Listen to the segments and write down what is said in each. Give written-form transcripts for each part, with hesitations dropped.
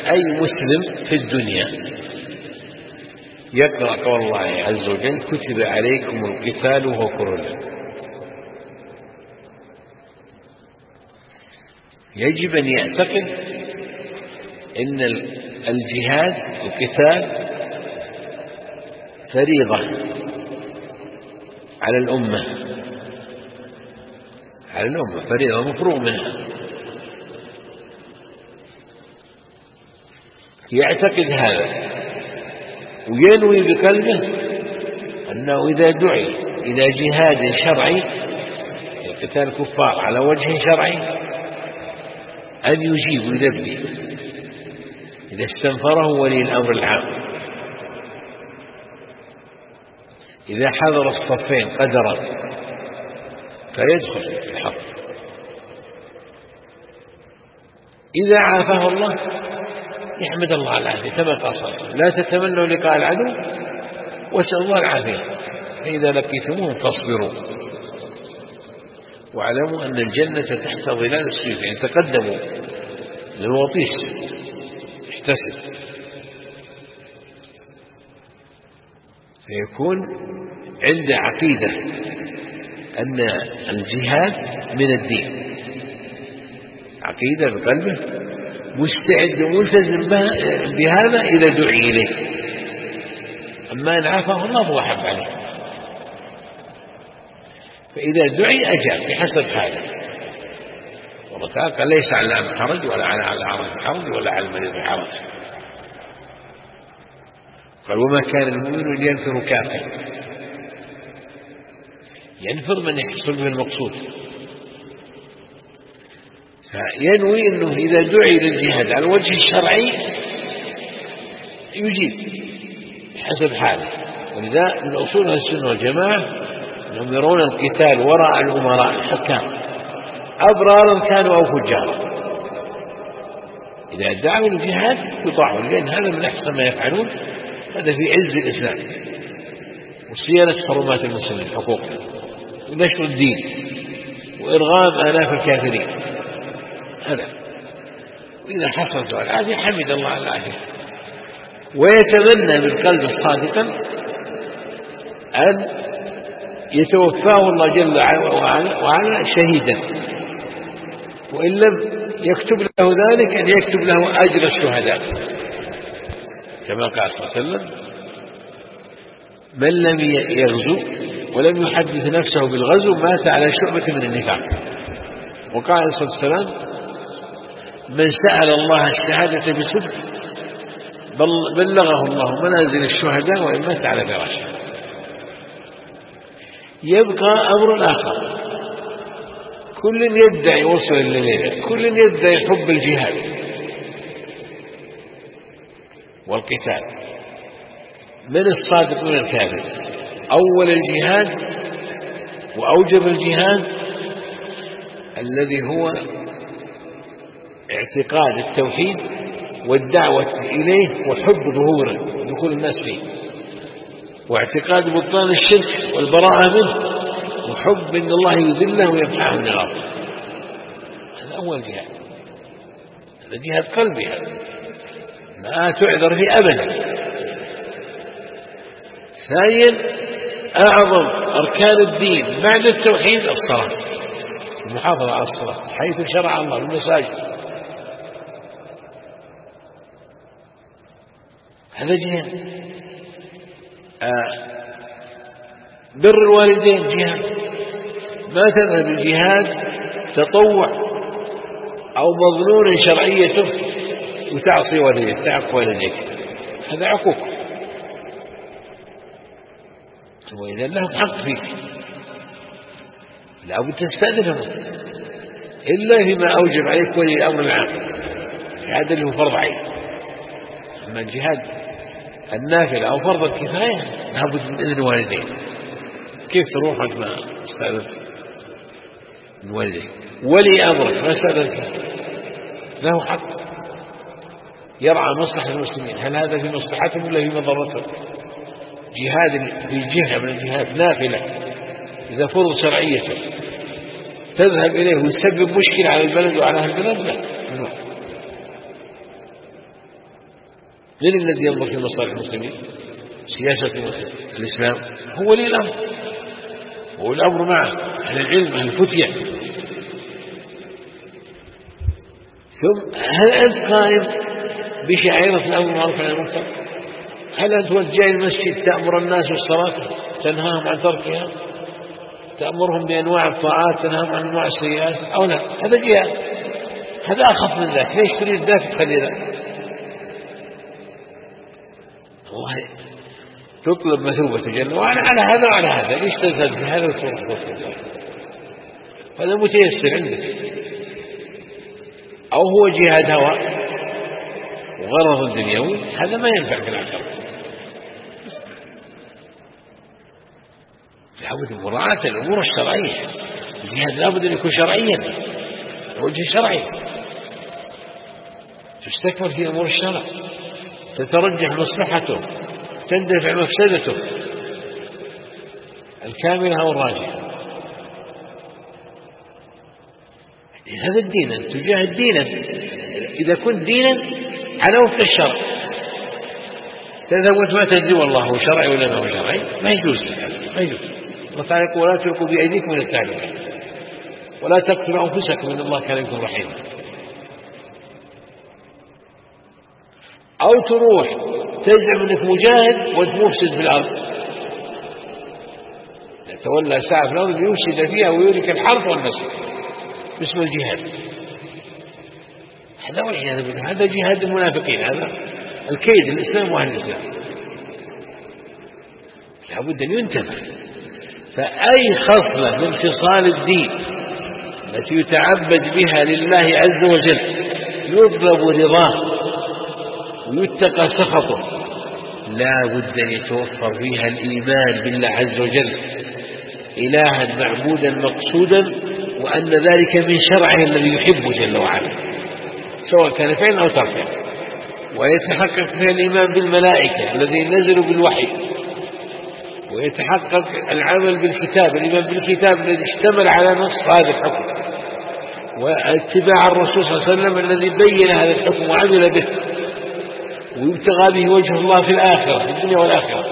أي مسلم في الدنيا يقرأ قول الله عز وجل كتب عليكم القتال وهو كره لكم، يجب أن يعتقد إن الجهاد القتال فريضة على الأمة، فريضة مفروغ منها، يعتقد هذا وينوي بقلبه أنه إذا دعي إلى جهاد شرعي قتال الكفار على وجه شرعي أن يجيب ويلبي إذا استنفره ولي الأمر العام، إذا حضر الصفين قدرا فيدخل في الحرب، إذا عافاه الله يحمد الله على العافية كما قال صلى الله عليه وسلم لا تتمنوا لقاء العدو واسألوا الله العافية فإذا لقيتموهم فاصبروا واعلموا أن الجنة تحت ظلال السيوف، يعني تقدموا للوطيس احتسب، فيكون عنده عقيدة أن الجهاد من الدين، عقيدة بقلبه مستعد وملتزم بهذا إذا دعي إليه، أما إن عافاه الله هو أحب عليه، فإذا دعي أجاب بحسب حاله. والله تعالى قال ليس على الأعمى حرج ولا على الأعرج حرج ولا على المريض حرج، قال وما كان المؤمن لينفر كافر، ينفر من يحصل به المقصود، فينوي أنه إذا دعي للجهاد على الوجه الشرعي يجيب حسب حاله. ولذا من أصول السنة والجماعة أنهم يرون القتال وراء الأمراء الحكام أبرارا كانوا أو فجارا، إذا دعوا للجهاد يطاعوا، لأن هذا من أحسن ما يفعلون، هذا في عز الإسلام وصيانة حرمات المسلمين حقوقهم ونشر الدين وإرغام آلاف الكافرين هذا. وإذا حصلت العافية حمد الله على العافية ويتمنى بالقلب الصادقا أن يتوفاه الله جل وعلا شهيدا، وإن لم يكتب له ذلك أن يكتب له أجر الشهداء، كما قال صلى الله عليه وسلم من لم يغزو ولم يحدث نفسه بالغزو مات على شعبة من النفاق. وقال عليه الصلاة والسلام من سأل الله الشهادة بصدق بلغه الله منازل الشهداء وإن مات على فراشه. يبقى أمر آخر، كل يدعي وصل الليلة، كل يدعي حب الجهاد والقتال، من الصادق من الكاذب. أول الجهاد وأوجب الجهاد الذي هو اعتقاد التوحيد والدعوة إليه وحب ظهوره دخول الناس فيه، واعتقاد بطلان الشرك والبراءة منه وحب أن الله يذله ويمحاه من الأرض. هذا أول جهاد، هذا جهاد قلبي، هذا ما تعذر فيه أبدا. ثانيا أعظم أركان الدين بعد التوحيد الصلاة، المحافظة على الصلاة حيث شرع الله المساجد، هذا جهاد. بر الوالدين جهاد، ما تذهب الجهاد تطوع أو مظنون شرعيته وتعصي والديك تعق والديك، هذا عقوق، وإذا لهم حق فيك لا بد تستأذنهم إلا فيما أوجب عليك ولي الأمر العام، هذا اللي هو فرض عين. أما الجهاد النافلة أو فرض الكفاية لا بد من إذن الوالدين. كيف تروح ما استأذنت من والديك؟ ولي أمرك ما استأذنت له حق يرعى مصلحة المسلمين، هل هذا في مصلحتهم ولا في مضرتهم؟ جهاد في جهة من الجهاد نافلة إذا فرض شرعيته تذهب إليه ويسبب مشكلة على البلد وعلى أهل البلد، لا. من الذي ينظر في مصالح المسلمين؟ سياسة الإسلام هو ولي الأمر، هو الأمر معه أهل العلم أهل الفتية. ثم هل أنت قائم بشعيرة الأمر بالمعروف والنهي عن المنكر؟ هل أنت جاي المسجد تأمر الناس بالصلاة تنهاهم عن تركها، تأمرهم بأنواع الطاعات تنهاهم عن أنواع السيئات، أو لا؟ هذا جهاد، هذا أخف من ذاك. ليش تريد ذاك تخلي ذاك؟ والله تطلب مثوبة جل وعلا على هذا وعلى هذا. ليش تزهد في هذا وتروح هذا متيسر عندك؟ أو هو جهاد هوى وغرض الدنيوي، هذا ما ينفع في الآخرة. لابد من مراعاة الأمور الشرعية. الجهاد لابد أن يكون شرعيا، وجه شرعي، تستكمل في أمور الشرع، تترجح مصلحته، تندفع مفسدته الكاملة أو الراجحة. هذا الدين، أن تجاهد دينا. إذا كنت دينا على وفق الشرع، تذهب وأنت ما تدري والله شرعي ولا ما هو شرعي، ما يجوز لك، ما يجوز. الله تعالى يقول: ولا تلقوا بأيديكم إلى التهلكة ولا تقتلوا أنفسكم إن الله كان بكم رحيما. أو تروح تزعم أنك مجاهد وأنت مفسد في الأرض، تولى ساعة في الأرض ليفسد فيها ويورك الحرث والنسل باسم الجهاد. هذا والعياذ بالله هذا جهاد المنافقين، هذا الكيد الإسلام وأهل الإسلام. لابد أن ينتبه. فأي خصلة من خصال الدين التي يتعبد بها لله عز وجل يطلب رضاه ويتقى سخطه، لا بد أن يتوفر فيها الإيمان بالله عز وجل إلها معبودا مقصودا، وأن ذلك من شرعه الذي يحبه جل وعلا، سواء كان فعلا أو تركا. ويتحقق فيها الإيمان بالملائكة الذين نزلوا بالوحي، ويتحقق العمل بالكتاب، الإيمان بالكتاب الذي اشتمل على نص هذا الحكم، واتباع الرسول صلى الله عليه وسلم الذي بين هذا الحكم وعمل به، ويبتغى به وجه الله في الآخرة، في الدنيا والآخرة.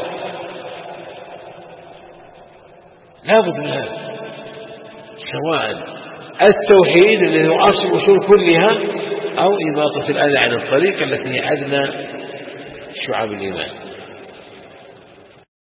لا بد من هذا، سواء التوحيد الذي هو أصل أصول كلها، أو إماطة الأذى عن الطريق التي هي أدنى شعب الإيمان.